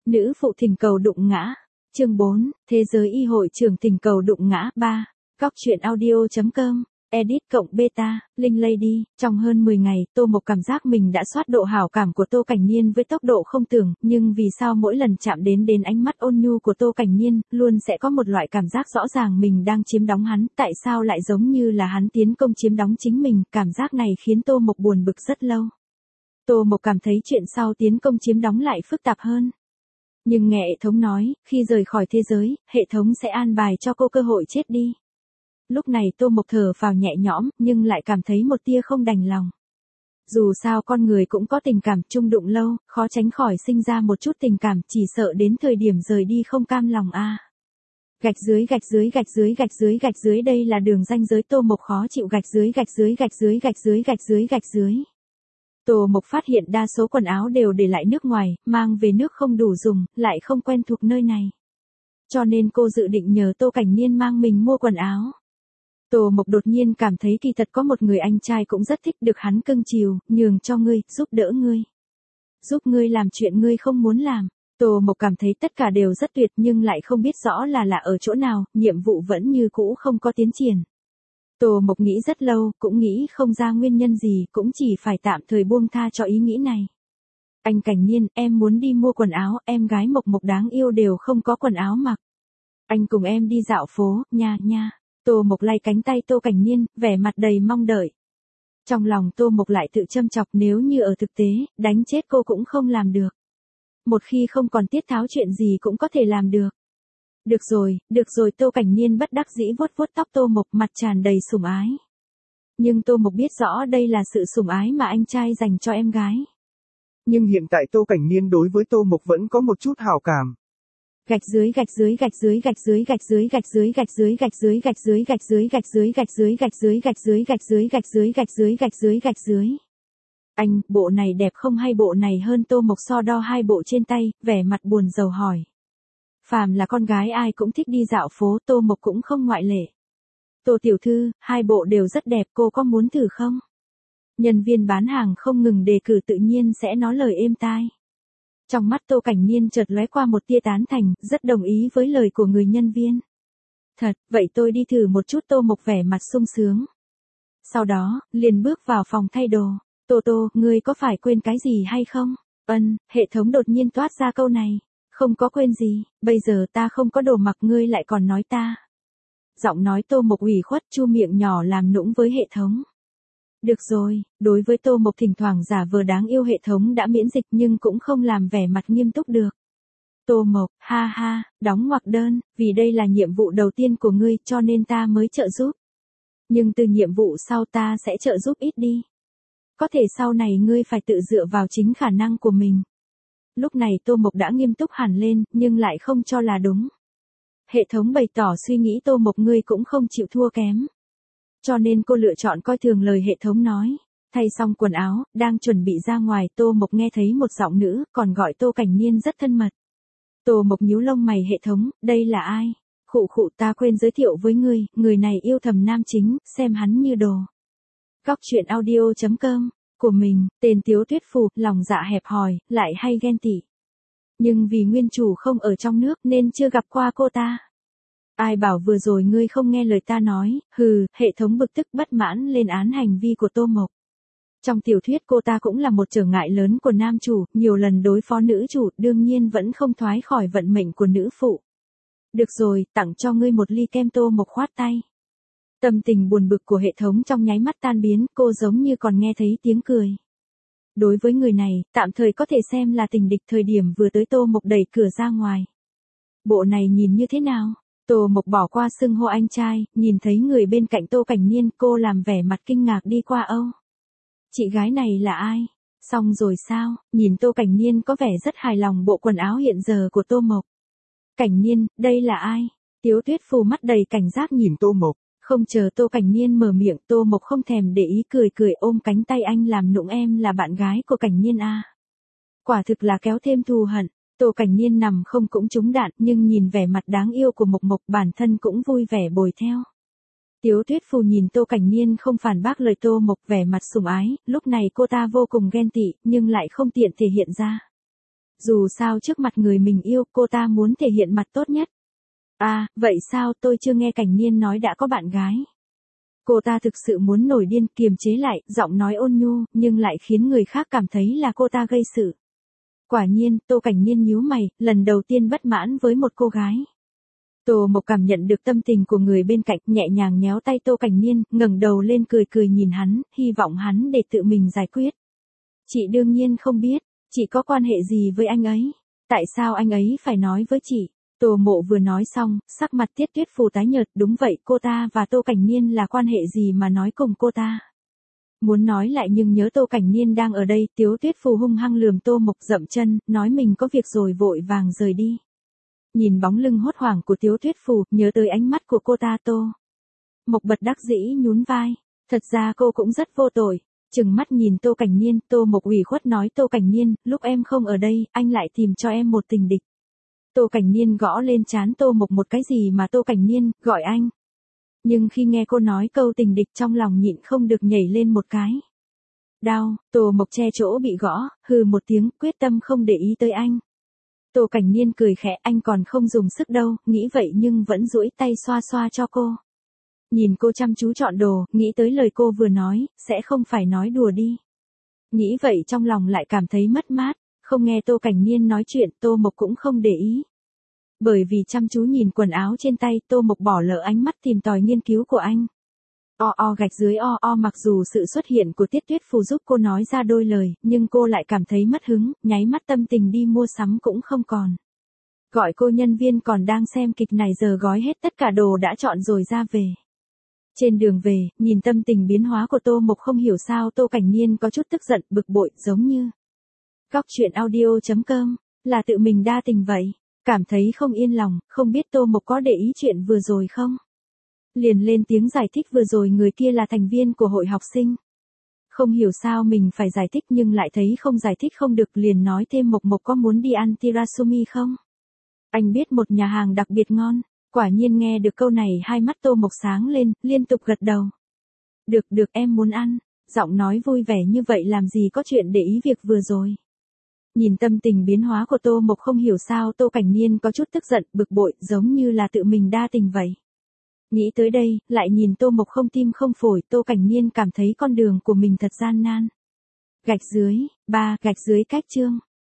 Nữ phụ thỉnh cầu đụng ngã. Chương 4, Thế giới y hội trưởng thỉnh cầu đụng ngã 3. Góc truyện audio.com. Edit cộng beta, Linh Lady. Trong hơn 10 ngày, Tô Mộc cảm giác mình đã soát độ hảo cảm của Tô Cảnh Niên với tốc độ không tưởng, nhưng vì sao mỗi lần chạm đến ánh mắt ôn nhu của Tô Cảnh Niên, luôn sẽ có một loại cảm giác rõ ràng mình đang chiếm đóng hắn, tại sao lại giống như là hắn tiến công chiếm đóng chính mình, cảm giác này khiến Tô Mộc buồn bực rất lâu. Tô Mộc cảm thấy chuyện sau tiến công chiếm đóng lại phức tạp hơn. Nhưng nghe hệ thống nói, khi rời khỏi thế giới, hệ thống sẽ an bài cho cô cơ hội chết đi. Lúc này Tô Mộc thở phào nhẹ nhõm, nhưng lại cảm thấy một tia không đành lòng. Dù sao con người cũng có tình cảm chung đụng lâu, khó tránh khỏi sinh ra một chút tình cảm, chỉ sợ đến thời điểm rời đi không cam lòng a. Gạch dưới gạch dưới gạch dưới gạch dưới gạch dưới, đây là đường ranh giới Tô Mộc khó chịu, gạch dưới gạch dưới gạch dưới gạch dưới gạch dưới gạch dưới. Tô Mộc phát hiện đa số quần áo đều để lại nước ngoài, mang về nước không đủ dùng, lại không quen thuộc nơi này. Cho nên cô dự định nhờ Tô Cảnh Niên mang mình mua quần áo. Tô Mộc đột nhiên cảm thấy kỳ thật có một người anh trai cũng rất thích được hắn cưng chiều, nhường cho ngươi, giúp đỡ ngươi. Giúp ngươi làm chuyện ngươi không muốn làm. Tô Mộc cảm thấy tất cả đều rất tuyệt nhưng lại không biết rõ là ở chỗ nào, nhiệm vụ vẫn như cũ không có tiến triển. Tô Mộc nghĩ rất lâu, cũng nghĩ không ra nguyên nhân gì, cũng chỉ phải tạm thời buông tha cho ý nghĩ này. Anh Cảnh Niên, em muốn đi mua quần áo, em gái Mộc Mộc đáng yêu đều không có quần áo mặc. Anh cùng em đi dạo phố, nha nha. Tô Mộc lay cánh tay Tô Cảnh Niên, vẻ mặt đầy mong đợi. Trong lòng Tô Mộc lại tự châm chọc, nếu như ở thực tế, đánh chết cô cũng không làm được. Một khi không còn tiết tháo chuyện gì cũng có thể làm được. Được rồi, Tô Cảnh Niên bất đắc dĩ vuốt vuốt tóc Tô Mộc, mặt tràn đầy sủng ái. Nhưng Tô Mộc biết rõ đây là sự sủng ái mà anh trai dành cho em gái. Nhưng hiện tại Tô Cảnh Niên đối với Tô Mộc vẫn có một chút hảo cảm. Gạch dưới gạch dưới gạch dưới gạch dưới gạch dưới gạch dưới gạch dưới gạch dưới gạch dưới gạch dưới gạch dưới gạch dưới gạch dưới gạch dưới gạch dưới gạch dưới gạch dưới gạch dưới gạch dưới. Anh, bộ này đẹp không hay bộ này hơn? Tô Mộc so đo hai bộ trên tay, vẻ mặt buồn rầu hỏi. Phàm là con gái ai cũng thích đi dạo phố, Tô Mộc cũng không ngoại lệ. Tô tiểu thư, hai bộ đều rất đẹp, cô có muốn thử không? Nhân viên bán hàng không ngừng đề cử, tự nhiên sẽ nói lời êm tai. Trong mắt Tô Cảnh Niên chợt lóe qua một tia tán thành, rất đồng ý với lời của người nhân viên. Thật, vậy tôi đi thử một chút. Tô Mộc vẻ mặt sung sướng. Sau đó, liền bước vào phòng thay đồ. Tô, ngươi có phải quên cái gì hay không? Hệ thống đột nhiên toát ra câu này. Không có quên gì, bây giờ ta không có đồ mặc ngươi lại còn nói ta. Giọng nói Tô Mộc ủy khuất, chu miệng nhỏ làm nũng với hệ thống. Được rồi, đối với Tô Mộc thỉnh thoảng giả vờ đáng yêu hệ thống đã miễn dịch nhưng cũng không làm vẻ mặt nghiêm túc được. Tô Mộc, ha ha, đóng ngoặc đơn, vì đây là nhiệm vụ đầu tiên của ngươi cho nên ta mới trợ giúp. Nhưng từ nhiệm vụ sau ta sẽ trợ giúp ít đi. Có thể sau này ngươi phải tự dựa vào chính khả năng của mình. Lúc này Tô Mộc đã nghiêm túc hẳn lên, nhưng lại không cho là đúng. Hệ thống bày tỏ suy nghĩ Tô Mộc ngươi cũng không chịu thua kém. Cho nên cô lựa chọn coi thường lời hệ thống nói. Thay xong quần áo, đang chuẩn bị ra ngoài, Tô Mộc nghe thấy một giọng nữ, còn gọi Tô Cảnh Niên rất thân mật. Tô Mộc nhíu lông mày, hệ thống, đây là ai? Khụ, ta quên giới thiệu với ngươi, người này yêu thầm nam chính, xem hắn như đồ. Góc truyện audio.com. Của mình, tên Tiếu Tuyết Phù, lòng dạ hẹp hòi, lại hay ghen tị. Nhưng vì nguyên chủ không ở trong nước nên chưa gặp qua cô ta. Ai bảo vừa rồi ngươi không nghe lời ta nói, hệ thống bực tức bất mãn lên án hành vi của Tô Mộc. Trong tiểu thuyết cô ta cũng là một trở ngại lớn của nam chủ, nhiều lần đối phó nữ chủ, đương nhiên vẫn không thoái khỏi vận mệnh của nữ phụ. Được rồi, tặng cho ngươi một ly kem. Tô Mộc khoát tay. Tâm tình buồn bực của hệ thống trong nháy mắt tan biến, cô giống như còn nghe thấy tiếng cười. Đối với người này, tạm thời có thể xem là tình địch. Thời điểm vừa tới Tô Mộc đẩy cửa ra ngoài. Bộ này nhìn như thế nào? Tô Mộc bỏ qua xưng hô anh trai, nhìn thấy người bên cạnh Tô Cảnh Niên, cô làm vẻ mặt kinh ngạc đi qua. Chị gái này là ai? Xong rồi sao? Nhìn Tô Cảnh Niên có vẻ rất hài lòng bộ quần áo hiện giờ của Tô Mộc. Cảnh Niên, đây là ai? Tiếu Tuyết Phù mắt đầy cảnh giác nhìn Tô Mộc. Không chờ Tô Cảnh Niên mở miệng, Tô Mộc không thèm để ý, cười ôm cánh tay anh làm nũng, em là bạn gái của Cảnh Niên à? Quả thực là kéo thêm thù hận. Tô Cảnh Niên nằm không cũng trúng đạn, nhưng nhìn vẻ mặt đáng yêu của Mộc Mộc, bản thân cũng vui vẻ bồi theo. Tiếu Tuyết Phù nhìn Tô Cảnh Niên không phản bác lời Tô Mộc, vẻ mặt sủng ái, lúc này cô ta vô cùng ghen tị, nhưng lại không tiện thể hiện ra. Dù sao trước mặt người mình yêu, cô ta muốn thể hiện mặt tốt nhất. À, vậy sao tôi chưa nghe Cảnh Niên nói đã có bạn gái. Cô ta thực sự muốn nổi điên, kiềm chế lại, giọng nói ôn nhu, nhưng lại khiến người khác cảm thấy là cô ta gây sự. Quả nhiên, Tô Cảnh Niên nhíu mày, lần đầu tiên bất mãn với một cô gái. Tô Mộc cảm nhận được tâm tình của người bên cạnh, nhẹ nhàng nhéo tay Tô Cảnh Niên, ngẩng đầu lên cười cười nhìn hắn, hy vọng hắn để tự mình giải quyết. Chị đương nhiên không biết, chị có quan hệ gì với anh ấy? Tại sao anh ấy phải nói với chị? Tô Mộ vừa nói xong, sắc mặt Tiết Tuyết Phù tái nhợt, đúng vậy, cô ta và Tô Cảnh Niên là quan hệ gì mà nói cùng cô ta? Muốn nói lại nhưng nhớ Tô Cảnh Niên đang ở đây, Tiếu Tuyết Phù hung hăng lườm Tô Mộc, dậm chân, nói mình có việc rồi vội vàng rời đi. Nhìn bóng lưng hốt hoảng của Tiếu Tuyết Phù, nhớ tới ánh mắt của cô ta, Tô Mộc bật đắc dĩ nhún vai. Thật ra cô cũng rất vô tội. Chừng mắt nhìn Tô Cảnh Niên, Tô Mộc ủy khuất nói, Tô Cảnh Niên, lúc em không ở đây, anh lại tìm cho em một tình địch. Tô Cảnh Niên gõ lên trán Tô Mộc một cái, gì mà Tô Cảnh Niên, gọi anh. Nhưng khi nghe cô nói câu tình địch, trong lòng nhịn không được nhảy lên một cái. Đau, Tô Mộc che chỗ bị gõ, hừ một tiếng, quyết tâm không để ý tới anh. Tô Cảnh Niên cười khẽ, anh còn không dùng sức đâu, nghĩ vậy nhưng vẫn duỗi tay xoa xoa cho cô. Nhìn cô chăm chú chọn đồ, nghĩ tới lời cô vừa nói, sẽ không phải nói đùa đi. Nghĩ vậy trong lòng lại cảm thấy mất mát, không nghe Tô Cảnh Niên nói chuyện, Tô Mộc cũng không để ý. Bởi vì chăm chú nhìn quần áo trên tay, Tô Mộc bỏ lỡ ánh mắt tìm tòi nghiên cứu của anh. Gạch dưới mặc dù sự xuất hiện của Tiết Tuyết Phù giúp cô nói ra đôi lời, nhưng cô lại cảm thấy mất hứng, nháy mắt tâm tình đi mua sắm cũng không còn. Gọi cô nhân viên còn đang xem kịch này giờ gói hết tất cả đồ đã chọn rồi ra về. Trên đường về, nhìn tâm tình biến hóa của Tô Mộc không hiểu sao Tô Cảnh Niên có chút tức giận, bực bội, giống như Góc Chuyện Audio.com, là tự mình đa tình vậy. Cảm thấy không yên lòng, không biết Tô Mộc có để ý chuyện vừa rồi không? Liền lên tiếng giải thích vừa rồi người kia là thành viên của hội học sinh. Không hiểu sao mình phải giải thích nhưng lại thấy không giải thích không được, liền nói thêm Mộc Mộc có muốn đi ăn tiramisu không? Anh biết một nhà hàng đặc biệt ngon. Quả nhiên nghe được câu này hai mắt Tô Mộc sáng lên, liên tục gật đầu. Được em muốn ăn. Giọng nói vui vẻ như vậy làm gì có chuyện để ý việc vừa rồi. Nhìn tâm tình biến hóa của Tô Mộc không hiểu sao Tô Cảnh Niên có chút tức giận, bực bội, giống như là tự mình đa tình vậy. Nghĩ tới đây, lại nhìn Tô Mộc không tim không phổi, Tô Cảnh Niên cảm thấy con đường của mình thật gian nan. Gạch dưới cách chương.